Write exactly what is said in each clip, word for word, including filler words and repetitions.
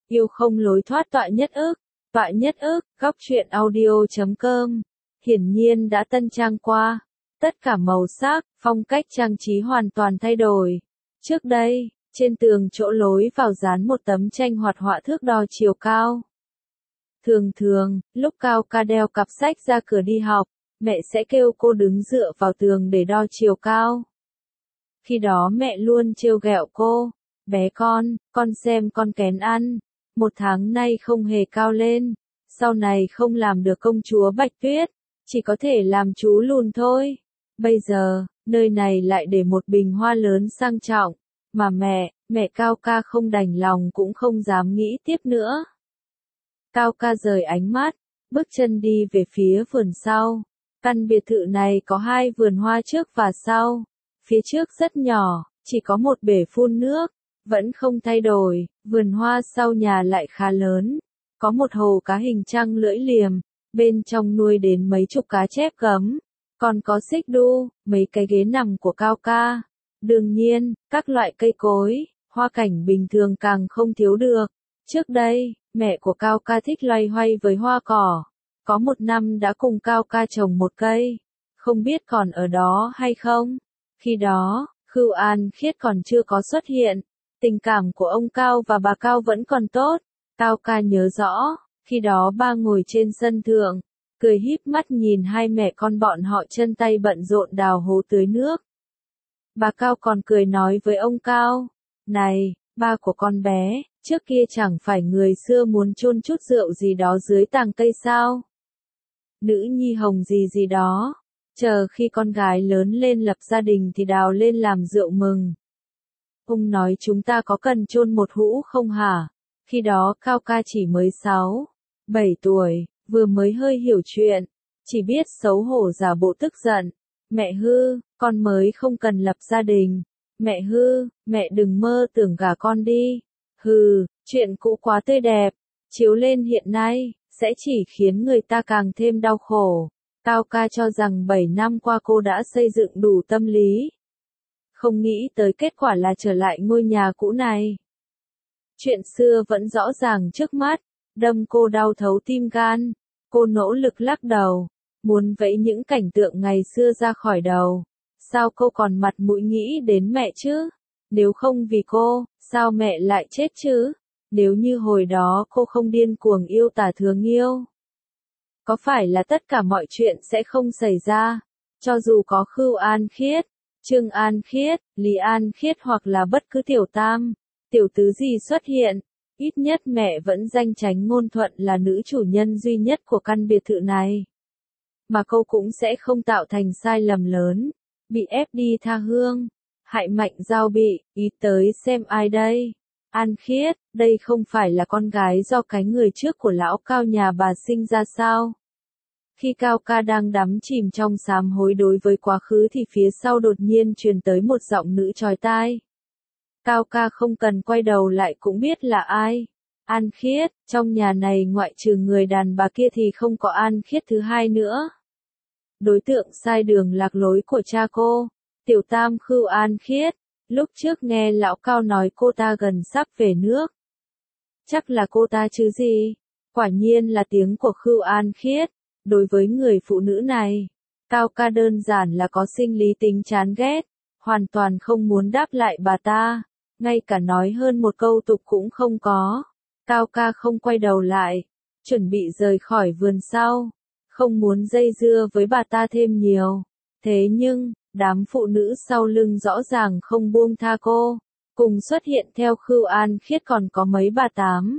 Yêu không lối thoát tọa nhất ức, tọa nhất ức, góc truyện audio chấm com. Hiển nhiên đã tân trang qua. Tất cả màu sắc, phong cách trang trí hoàn toàn thay đổi. Trước đây, trên tường chỗ lối vào dán một tấm tranh hoạt họa thước đo chiều cao. Thường thường, lúc Cao Ca đeo cặp sách ra cửa đi học, mẹ sẽ kêu cô đứng dựa vào tường để đo chiều cao. Khi đó mẹ luôn trêu ghẹo cô, bé con, con xem con kén ăn, một tháng nay không hề cao lên, sau này không làm được công chúa Bạch Tuyết, chỉ có thể làm chú lùn thôi. Bây giờ, nơi này lại để một bình hoa lớn sang trọng, mà mẹ, mẹ Cao Ca không đành lòng cũng không dám nghĩ tiếp nữa. Cao Ca rời ánh mắt, bước chân đi về phía vườn sau. Căn biệt thự này có hai vườn hoa trước và sau. Phía trước rất nhỏ, chỉ có một bể phun nước, vẫn không thay đổi. Vườn hoa sau nhà lại khá lớn, có một hồ cá hình trăng lưỡi liềm, bên trong nuôi đến mấy chục cá chép gấm, còn có xích đu, mấy cái ghế nằm của Cao Ca. Đương nhiên, các loại cây cối, hoa cảnh bình thường càng không thiếu được. Trước đây, mẹ của Cao Ca thích loay hoay với hoa cỏ. Có một năm đã cùng Cao Ca trồng một cây, không biết còn ở đó hay không. Khi đó, Khưu An Khiết còn chưa có xuất hiện, tình cảm của ông Cao và bà Cao vẫn còn tốt. Cao Ca nhớ rõ, khi đó ba ngồi trên sân thượng, cười híp mắt nhìn hai mẹ con bọn họ chân tay bận rộn đào hố tưới nước. Bà Cao còn cười nói với ông Cao, này, ba của con bé, trước kia chẳng phải người xưa muốn chôn chút rượu gì đó dưới tàng cây sao? Nữ nhi hồng gì gì đó, chờ khi con gái lớn lên lập gia đình thì đào lên làm rượu mừng. Ông nói chúng ta có cần chôn một hũ không hả? Khi đó Cao Ca chỉ mới sáu, bảy tuổi, vừa mới hơi hiểu chuyện, chỉ biết xấu hổ giả bộ tức giận. Mẹ hư, con mới không cần lập gia đình. Mẹ hư, mẹ đừng mơ tưởng gả con đi. Hừ, chuyện cũ quá tươi đẹp, chiếu lên hiện nay, sẽ chỉ khiến người ta càng thêm đau khổ. Cao Ca cho rằng bảy năm qua cô đã xây dựng đủ tâm lý. Không nghĩ tới kết quả là trở lại ngôi nhà cũ này. Chuyện xưa vẫn rõ ràng trước mắt, đâm cô đau thấu tim gan. Cô nỗ lực lắc đầu, muốn vẫy những cảnh tượng ngày xưa ra khỏi đầu. Sao cô còn mặt mũi nghĩ đến mẹ chứ? Nếu không vì cô, sao mẹ lại chết chứ? Nếu như hồi đó cô không điên cuồng yêu tả thương yêu, có phải là tất cả mọi chuyện sẽ không xảy ra? Cho dù có Khưu An Khiết, Trương An Khiết, Lý An Khiết hoặc là bất cứ tiểu tam, tiểu tứ gì xuất hiện, ít nhất mẹ vẫn danh chánh ngôn thuận là nữ chủ nhân duy nhất của căn biệt thự này. Mà cô cũng sẽ không tạo thành sai lầm lớn, bị ép đi tha hương, hại Mạnh Giao bị, ý tới xem ai đây? An Khiết, đây không phải là con gái do cái người trước của lão Cao nhà bà sinh ra sao? Khi Cao Ca đang đắm chìm trong sám hối đối với quá khứ thì phía sau đột nhiên truyền tới một giọng nữ chói tai. Cao Ca không cần quay đầu lại cũng biết là ai. An Khiết, trong nhà này ngoại trừ người đàn bà kia thì không có An Khiết thứ hai nữa. Đối tượng sai đường lạc lối của cha cô, tiểu tam Khưu An Khiết, lúc trước nghe lão Cao nói cô ta gần sắp về nước. Chắc là cô ta chứ gì? Quả nhiên là tiếng của Khưu An Khiết. Đối với người phụ nữ này, Cao Ca đơn giản là có sinh lý tính chán ghét, hoàn toàn không muốn đáp lại bà ta, ngay cả nói hơn một câu tục cũng không có. Cao Ca không quay đầu lại, chuẩn bị rời khỏi vườn sau, không muốn dây dưa với bà ta thêm nhiều. Thế nhưng, đám phụ nữ sau lưng rõ ràng không buông tha cô, cùng xuất hiện theo Khưu An Khiết còn có mấy bà tám.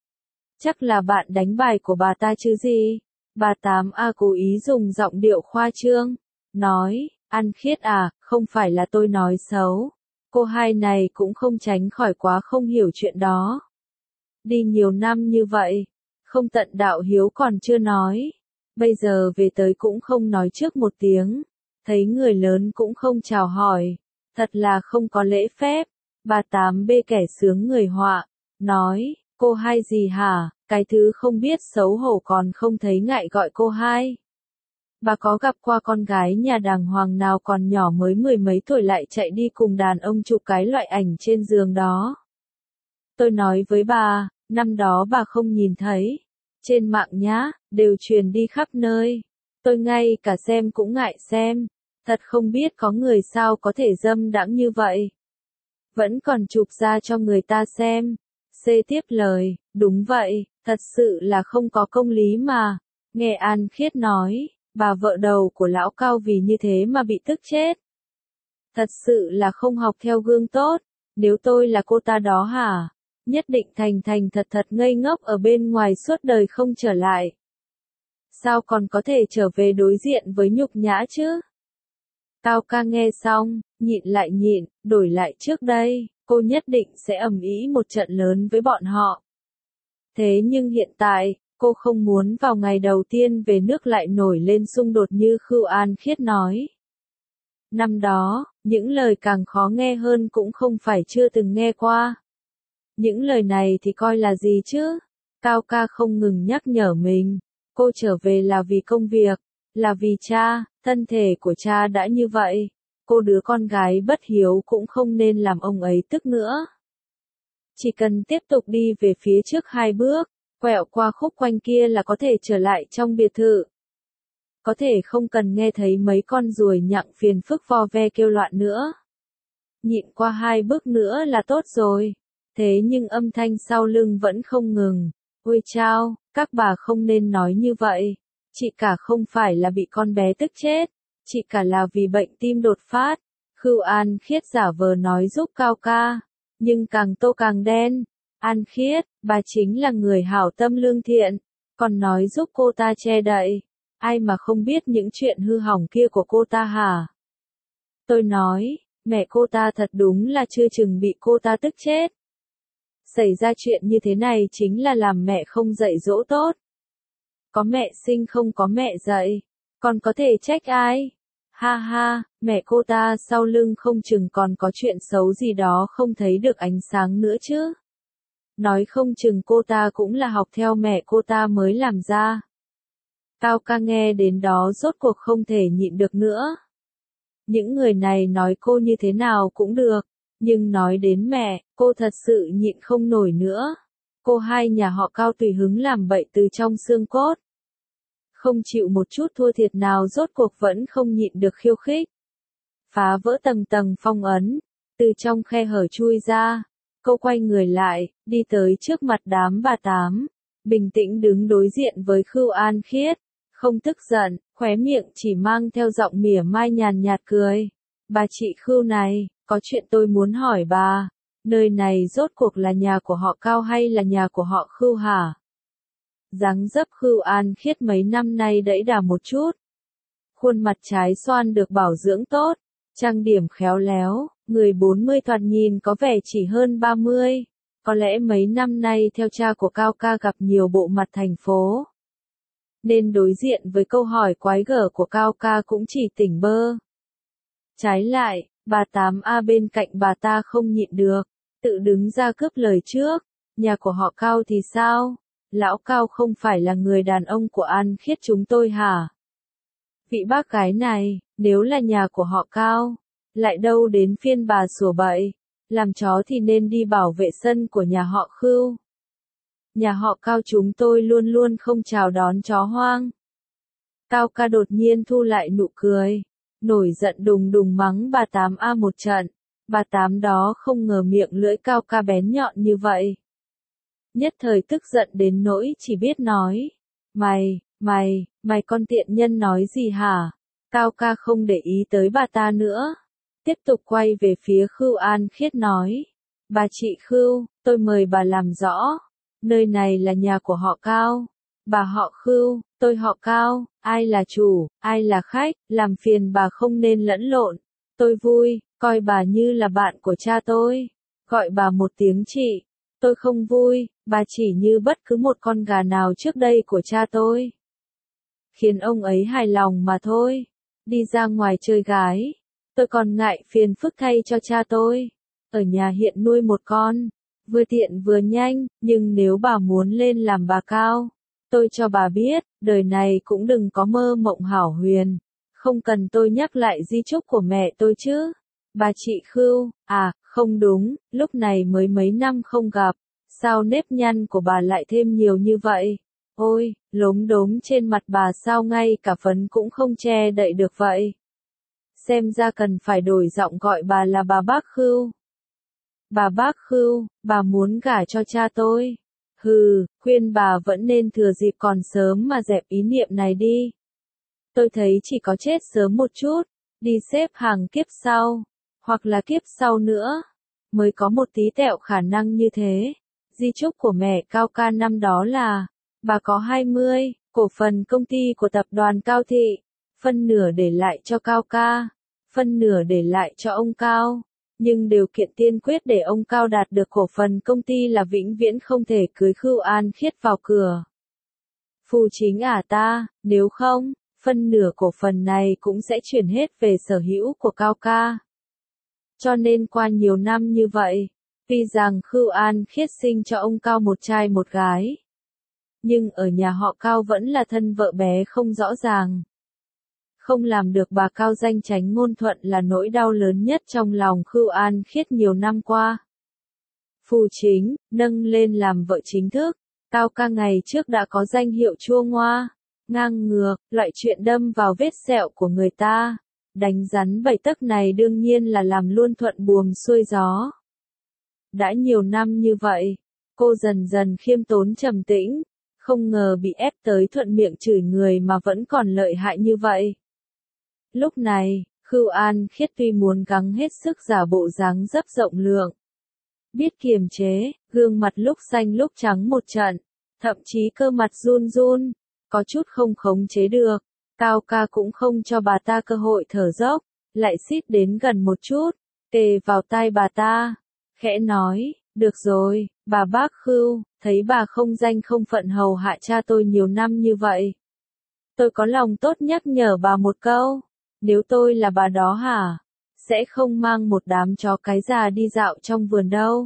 Chắc là bạn đánh bài của bà ta chứ gì? Bà Tám A cố ý dùng giọng điệu khoa trương, nói, An Khiết à, không phải là tôi nói xấu. Cô hai này cũng không tránh khỏi quá không hiểu chuyện đó. Đi nhiều năm như vậy, không tận đạo hiếu còn chưa nói. Bây giờ về tới cũng không nói trước một tiếng. Thấy người lớn cũng không chào hỏi. Thật là không có lễ phép. Bà Tám B kẻ sướng người họa, nói, cô hai gì hả? Cái thứ không biết xấu hổ còn không thấy ngại gọi cô hai. Bà có gặp qua con gái nhà đàng hoàng nào còn nhỏ mới mười mấy tuổi lại chạy đi cùng đàn ông chụp cái loại ảnh trên giường đó. Tôi nói với bà, Năm đó bà không nhìn thấy. Trên mạng nhá, đều truyền đi khắp nơi. Tôi ngay cả xem cũng ngại xem. Thật không biết có người sao có thể dâm đãng như vậy. Vẫn còn chụp ra cho người ta xem. C tiếp lời, đúng vậy, thật sự là không có công lý mà. Nghe An Khiết nói, bà vợ đầu của lão Cao vì như thế mà bị tức chết. Thật sự là không học theo gương tốt. Nếu tôi là cô ta đó hả? Nhất định thành thành thật thật ngây ngốc ở bên ngoài suốt đời không trở lại. Sao còn có thể trở về đối diện với nhục nhã chứ? Cao ca nghe xong, nhịn lại nhịn, đổi lại trước đây, cô nhất định sẽ ầm ĩ một trận lớn với bọn họ. Thế nhưng hiện tại, cô không muốn vào ngày đầu tiên về nước lại nổi lên xung đột như Khưu An Khiết nói. Năm đó, những lời càng khó nghe hơn cũng không phải chưa từng nghe qua. Những lời này thì coi là gì chứ? Cao ca không ngừng nhắc nhở mình. Cô trở về là vì công việc, là vì cha, thân thể của cha đã như vậy. Cô đứa con gái bất hiếu cũng không nên làm ông ấy tức nữa. Chỉ cần tiếp tục đi về phía trước hai bước, quẹo qua khúc quanh kia là có thể trở lại trong biệt thự. Có thể không cần nghe thấy mấy con ruồi nhặng phiền phức vo ve kêu loạn nữa. Nhịn qua hai bước nữa là tốt rồi. Thế nhưng âm thanh sau lưng vẫn không ngừng. Ôi chao, các bà không nên nói như vậy. Chị cả không phải là bị con bé tức chết. Chị cả là vì bệnh tim đột phát. Khưu An Khiết giả vờ nói giúp Cao ca. Nhưng càng tô càng đen. An Khiết, bà chính là người hảo tâm lương thiện. Còn nói giúp cô ta che đậy. Ai mà không biết những chuyện hư hỏng kia của cô ta hả? Tôi nói, mẹ cô ta thật đúng là chưa chừng bị cô ta tức chết. Xảy ra chuyện như thế này chính là làm mẹ không dạy dỗ tốt. Có mẹ sinh không có mẹ dạy, còn có thể trách ai? Ha ha, mẹ cô ta sau lưng không chừng còn có chuyện xấu gì đó không thấy được ánh sáng nữa chứ. Nói không chừng cô ta cũng là học theo mẹ cô ta mới làm ra. Cao ca nghe đến đó rốt cuộc không thể nhịn được nữa. Những người này nói cô như thế nào cũng được, nhưng nói đến mẹ, cô thật sự nhịn không nổi nữa. Cô hai nhà họ Cao tùy hứng làm bậy từ trong xương cốt. Không chịu một chút thua thiệt nào rốt cuộc vẫn không nhịn được khiêu khích. Phá vỡ tầng tầng phong ấn, từ trong khe hở chui ra. Cô quay người lại, đi tới trước mặt đám bà tám. Bình tĩnh đứng đối diện với Khưu An Khiết. Không tức giận, khóe miệng chỉ mang theo giọng mỉa mai nhàn nhạt cười. Bà chị Khưu này, có chuyện tôi muốn hỏi bà. Nơi này rốt cuộc là nhà của họ Cao hay là nhà của họ Khưu hả? Dáng dấp Khưu An Khiết mấy năm nay đẫy đà một chút. Khuôn mặt trái xoan được bảo dưỡng tốt, trang điểm khéo léo, người bốn mươi thoạt nhìn có vẻ chỉ hơn ba mươi. Có lẽ mấy năm nay theo cha của Cao ca gặp nhiều bộ mặt thành phố. Nên đối diện với câu hỏi quái gở của Cao ca cũng chỉ tỉnh bơ. Trái lại, bà tám A bên cạnh bà ta không nhịn được, tự đứng ra cướp lời trước. Nhà của họ Cao thì sao? Lão Cao không phải là người đàn ông của An Khiết chúng tôi hả? Vị bác gái này, nếu là nhà của họ Cao, lại đâu đến phiên bà sủa bậy. Làm chó thì nên đi bảo vệ sân của nhà họ Khưu. Nhà họ Cao chúng tôi luôn luôn không chào đón chó hoang. Cao ca đột nhiên thu lại nụ cười, nổi giận đùng đùng mắng bà tám A một trận. Bà tám đó không ngờ miệng lưỡi Cao ca bén nhọn như vậy. Nhất thời tức giận đến nỗi chỉ biết nói. Mày, mày, mày con tiện nhân nói gì hả? Cao ca không để ý tới bà ta nữa. Tiếp tục quay về phía Khưu An Khiết nói. Bà chị Khưu, tôi mời bà làm rõ. Nơi này là nhà của họ Cao. Bà họ Khưu, tôi họ Cao, ai là chủ, ai là khách, làm phiền bà không nên lẫn lộn. Tôi vui, coi bà như là bạn của cha tôi. Gọi bà một tiếng chị. Tôi không vui, bà chỉ như bất cứ một con gà nào trước đây của cha tôi. Khiến ông ấy hài lòng mà thôi. Đi ra ngoài chơi gái. Tôi còn ngại phiền phức thay cho cha tôi. Ở nhà hiện nuôi một con. Vừa tiện vừa nhanh, nhưng nếu bà muốn lên làm bà Cao, tôi cho bà biết, đời này cũng đừng có mơ mộng hảo huyền. Không cần tôi nhắc lại di chúc của mẹ tôi chứ. Bà chị Khưu, à, không đúng, lúc này mới mấy năm không gặp. Sao nếp nhăn của bà lại thêm nhiều như vậy? Ôi, lốm đốm trên mặt bà sao ngay cả phấn cũng không che đậy được vậy? Xem ra cần phải đổi giọng gọi bà là bà Bác Khưu. Bà Bác Khưu, bà muốn gả cho cha tôi. Hừ, khuyên bà vẫn nên thừa dịp còn sớm mà dẹp ý niệm này đi. Tôi thấy chỉ có chết sớm một chút, đi xếp hàng kiếp sau, hoặc là kiếp sau nữa, mới có một tí tẹo khả năng như thế. Di chúc của mẹ Cao Ca năm đó là, bà có hai mươi cổ phần công ty của tập đoàn Cao Thị, phân nửa để lại cho Cao Ca, phân nửa để lại cho ông Cao. Nhưng điều kiện tiên quyết để ông Cao đạt được cổ phần công ty là vĩnh viễn không thể cưới Khưu An Khiết vào cửa. Phù chính à ta, nếu không, phân nửa cổ phần này cũng sẽ chuyển hết về sở hữu của Cao Ca. Cho nên qua nhiều năm như vậy, tuy rằng Khưu An Khiết sinh cho ông Cao một trai một gái, nhưng ở nhà họ Cao vẫn là thân vợ bé không rõ ràng. Không làm được bà Cao danh tránh ngôn thuận là nỗi đau lớn nhất trong lòng Khưu An Khiết nhiều năm qua. Phù chính, nâng lên làm vợ chính thức, Cao Ca ngày trước đã có danh hiệu chua ngoa, ngang ngược, loại chuyện đâm vào vết sẹo của người ta. Đánh rắn bảy tấc này đương nhiên là làm luôn thuận buồm xuôi gió. Đã nhiều năm như vậy, cô dần dần khiêm tốn trầm tĩnh, không ngờ bị ép tới thuận miệng chửi người mà vẫn còn lợi hại như vậy. Lúc này, Khưu An Khiết tuy muốn gắng hết sức giả bộ dáng dấp rộng lượng, biết kiềm chế, gương mặt lúc xanh lúc trắng một trận, thậm chí cơ mặt run run, có chút không khống chế được. Cao Ca cũng không cho bà ta cơ hội thở dốc, lại xít đến gần một chút, kề vào tai bà ta, khẽ nói, được rồi, bà Bác Khưu, thấy bà không danh không phận hầu hạ cha tôi nhiều năm như vậy. Tôi có lòng tốt nhắc nhở bà một câu, nếu tôi là bà đó hả, sẽ không mang một đám chó cái già đi dạo trong vườn đâu.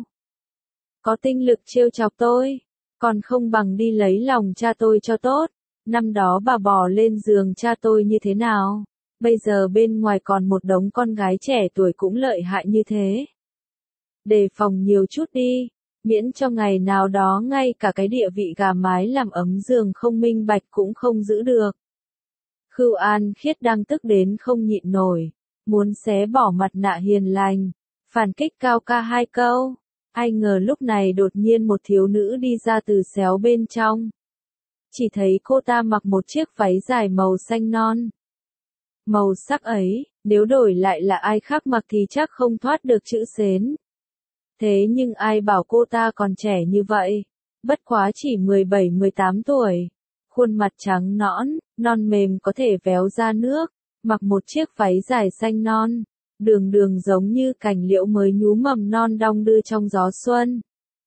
Có tinh lực trêu chọc tôi, còn không bằng đi lấy lòng cha tôi cho tốt. Năm đó bà bò lên giường cha tôi như thế nào, bây giờ bên ngoài còn một đống con gái trẻ tuổi cũng lợi hại như thế. Đề phòng nhiều chút đi, miễn cho ngày nào đó ngay cả cái địa vị gà mái làm ấm giường không minh bạch cũng không giữ được. Khưu An Khiết đang tức đến không nhịn nổi, muốn xé bỏ mặt nạ hiền lành, phản kích Cao Ca hai câu. Ai ngờ lúc này đột nhiên một thiếu nữ đi ra từ xéo bên trong. Chỉ thấy cô ta mặc một chiếc váy dài màu xanh non. Màu sắc ấy, nếu đổi lại là ai khác mặc thì chắc không thoát được chữ xến. Thế nhưng ai bảo cô ta còn trẻ như vậy, bất quá chỉ mười bảy mười tám tuổi. Khuôn mặt trắng nõn, non mềm có thể véo ra nước, mặc một chiếc váy dài xanh non, đường đường giống như cành liễu mới nhú mầm non đong đưa trong gió xuân.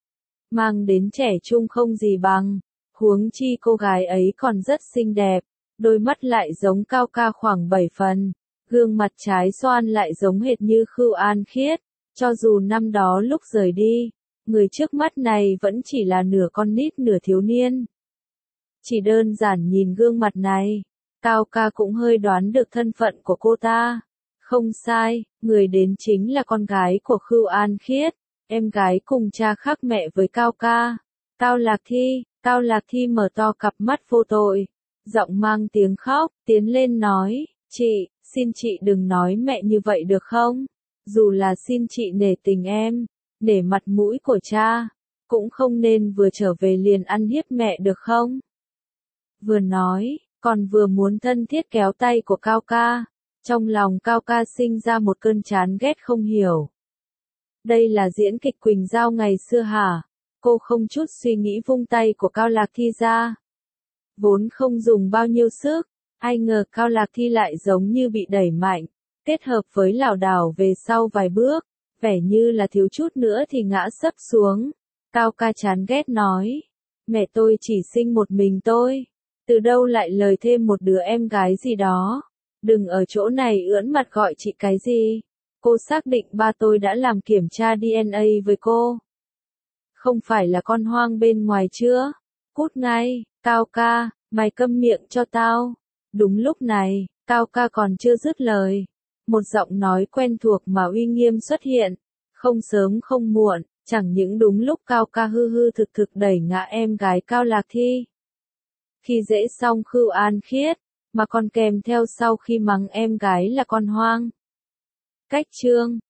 Mang đến trẻ trung không gì bằng. Huống chi cô gái ấy còn rất xinh đẹp, đôi mắt lại giống Cao Ca khoảng bảy phần, gương mặt trái xoan lại giống hệt như Khưu An Khiết, cho dù năm đó lúc rời đi, người trước mắt này vẫn chỉ là nửa con nít nửa thiếu niên. Chỉ đơn giản nhìn gương mặt này, Cao Ca cũng hơi đoán được thân phận của cô ta. Không sai, người đến chính là con gái của Khưu An Khiết, em gái cùng cha khác mẹ với Cao Ca, Cao Lạc Thi. Cao Lạc Thi mở to cặp mắt vô tội, giọng mang tiếng khóc, tiến lên nói, chị, xin chị đừng nói mẹ như vậy được không? Dù là xin chị nể tình em, nể mặt mũi của cha, cũng không nên vừa trở về liền ăn hiếp mẹ được không? Vừa nói, còn vừa muốn thân thiết kéo tay của Cao Ca, trong lòng Cao Ca sinh ra một cơn chán ghét không hiểu. Đây là diễn kịch Quỳnh Giao ngày xưa hả? Cô không chút suy nghĩ vung tay của Cao Lạc Thi ra. Vốn không dùng bao nhiêu sức, ai ngờ Cao Lạc Thi lại giống như bị đẩy mạnh, kết hợp với lảo đảo về sau vài bước, vẻ như là thiếu chút nữa thì ngã sấp xuống. Cao Ca chán ghét nói, mẹ tôi chỉ sinh một mình tôi, từ đâu lại lời thêm một đứa em gái gì đó, đừng ở chỗ này ưỡn mặt gọi chị cái gì. Cô xác định ba tôi đã làm kiểm tra đê en a với cô. Không phải là con hoang bên ngoài chưa? Cút ngay, Cao Ca, mày câm miệng cho tao. Đúng lúc này, Cao Ca còn chưa dứt lời. Một giọng nói quen thuộc mà uy nghiêm xuất hiện. Không sớm không muộn, Chẳng những đúng lúc Cao ca hư hư thực thực đẩy ngã em gái Cao Lạc Thi. Khi dễ xong Khưu An Khiết, mà còn kèm theo sau khi mắng em gái là con hoang. Cách chương